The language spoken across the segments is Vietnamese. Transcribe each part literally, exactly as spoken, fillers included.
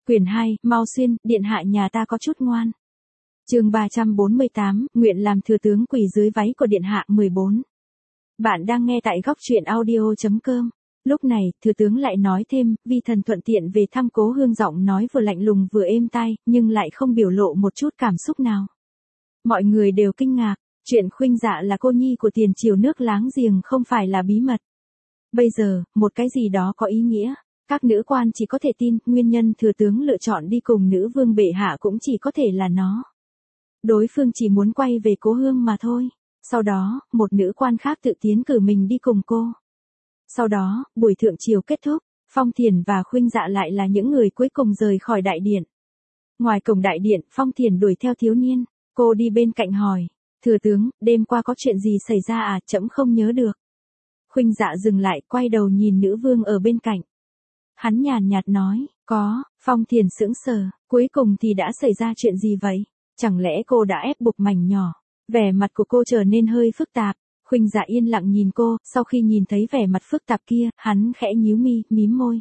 Quyển hai, Mau Xuyên, điện hạ nhà ta có chút ngoan. Chương ba trăm bốn mươi tám, nguyện làm thừa tướng quỳ dưới váy của điện hạ mười bốn. Bạn đang nghe tại góc truyện audio chấm com. Lúc này, thừa tướng lại nói thêm, vi thần thuận tiện về thăm Cố Hương, giọng nói vừa lạnh lùng vừa êm tai, nhưng lại không biểu lộ một chút cảm xúc nào. Mọi người đều kinh ngạc, chuyện Khuynh Dạ là cô nhi của tiền triều nước láng giềng không phải là bí mật. Bây giờ, một cái gì đó có ý nghĩa. Các nữ quan chỉ có thể tin, nguyên nhân thừa tướng lựa chọn đi cùng nữ vương bệ hạ cũng chỉ có thể là nó. Đối phương chỉ muốn quay về Cố Hương mà thôi. Sau đó, một nữ quan khác tự tiến cử mình đi cùng cô. Sau đó, buổi thượng triều kết thúc, Phong Thiền và Khuynh Dạ lại là những người cuối cùng rời khỏi đại điện. Ngoài cổng đại điện, Phong Thiền đuổi theo thiếu niên, cô đi bên cạnh hỏi, thừa tướng, đêm qua có chuyện gì xảy ra à, trẫm không nhớ được. Khuynh Dạ dừng lại, quay đầu nhìn nữ vương ở bên cạnh. Hắn nhàn nhạt nói, có. Phong Thiền sững sờ, cuối cùng thì đã xảy ra chuyện gì vậy? Chẳng lẽ cô đã ép buộc mảnh nhỏ? Vẻ mặt của cô trở nên hơi phức tạp. Khuynh Dạ yên lặng nhìn cô, sau khi nhìn thấy vẻ mặt phức tạp kia, hắn khẽ nhíu mi, mím môi.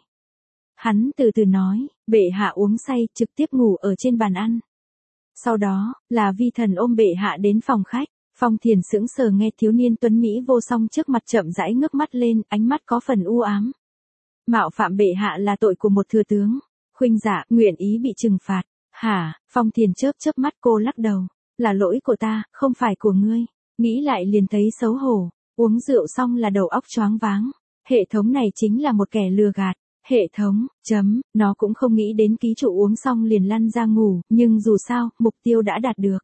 Hắn từ từ nói, bệ hạ uống say, trực tiếp ngủ ở trên bàn ăn. Sau đó, là vi thần ôm bệ hạ đến phòng khách. Phong Thiền sững sờ nghe thiếu niên tuấn Mỹ vô song trước mặt chậm rãi ngước mắt lên, ánh mắt có phần u ám. Mạo phạm bệ hạ là tội của một thừa tướng. Khuynh Dạ nguyện ý bị trừng phạt. Hả? Phong Thiền chớp chớp mắt, cô lắc đầu. Là lỗi của ta, không phải của ngươi. Nghĩ lại liền thấy xấu hổ. Uống rượu xong là đầu óc choáng váng. Hệ thống này chính là một kẻ lừa gạt. Hệ thống, chấm, nó cũng không nghĩ đến ký chủ uống xong liền lăn ra ngủ, nhưng dù sao, mục tiêu đã đạt được.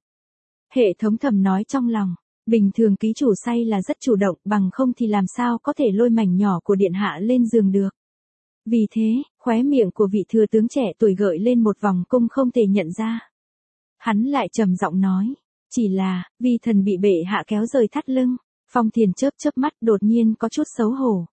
Hệ thống thầm nói trong lòng. Bình thường ký chủ say là rất chủ động, bằng không thì làm sao có thể lôi mảnh nhỏ của điện hạ lên giường được. Vì thế, khóe miệng của vị thừa tướng trẻ tuổi gợi lên một vòng cung không thể nhận ra. Hắn lại trầm giọng nói, chỉ là, vì thần bị bệ hạ kéo rời thắt lưng. Phong Thiền chớp chớp mắt, đột nhiên có chút xấu hổ.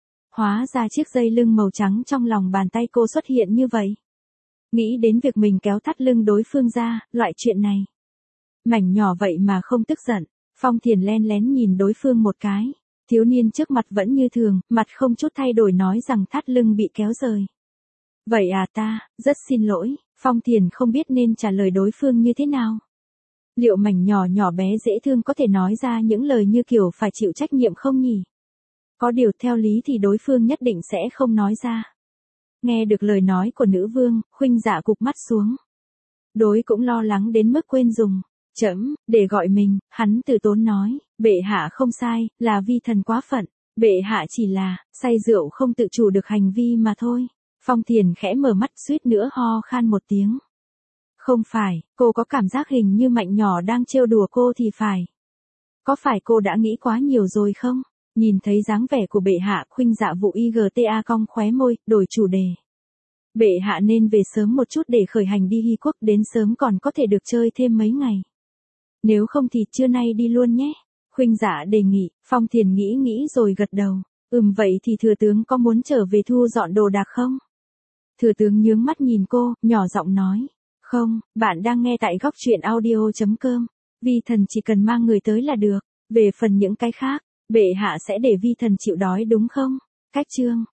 Hóa ra chiếc dây lưng màu trắng trong lòng bàn tay cô xuất hiện như vậy. Nghĩ đến việc mình kéo thắt lưng đối phương ra, loại chuyện này. Mảnh nhỏ vậy mà không tức giận. Phong Thiền len lén nhìn đối phương một cái. Thiếu niên trước mặt vẫn như thường, mặt không chút thay đổi nói rằng thắt lưng bị kéo rời. Vậy à ta, rất xin lỗi. Phong Thiền không biết nên trả lời đối phương như thế nào. Liệu mảnh nhỏ nhỏ bé dễ thương có thể nói ra những lời như kiểu phải chịu trách nhiệm không nhỉ? Có điều theo lý thì đối phương nhất định sẽ không nói ra. Nghe được lời nói của nữ vương, Khuynh Dạ cụp mắt xuống. Đối cũng lo lắng đến mức quên dùng. Chấm, để gọi mình, hắn từ tốn nói, bệ hạ không sai, là vi thần quá phận. Bệ hạ chỉ là, say rượu không tự chủ được hành vi mà thôi. Phong Thiền khẽ mở mắt suýt nữa ho khan một tiếng. Không phải, cô có cảm giác hình như mạnh nhỏ đang trêu đùa cô thì phải. Có phải cô đã nghĩ quá nhiều rồi không? Nhìn thấy dáng vẻ của bệ hạ, Khuynh Dạ vụ i giê tê a cong khóe môi, đổi chủ đề. Bệ hạ nên về sớm một chút để khởi hành đi Hy Quốc, đến sớm còn có thể được chơi thêm mấy ngày. Nếu không thì trưa nay đi luôn nhé. Khuynh Dạ đề nghị. Phong Thiền nghĩ nghĩ rồi gật đầu. Ừm, vậy thì thừa tướng có muốn trở về thu dọn đồ đạc không? Thừa tướng nhướng mắt nhìn cô, nhỏ giọng nói. Không, bạn đang nghe tại góc truyện audio chấm com. Vi thần chỉ cần mang người tới là được. Về phần những cái khác, bệ hạ sẽ để vi thần chịu đói đúng không? Cách chương.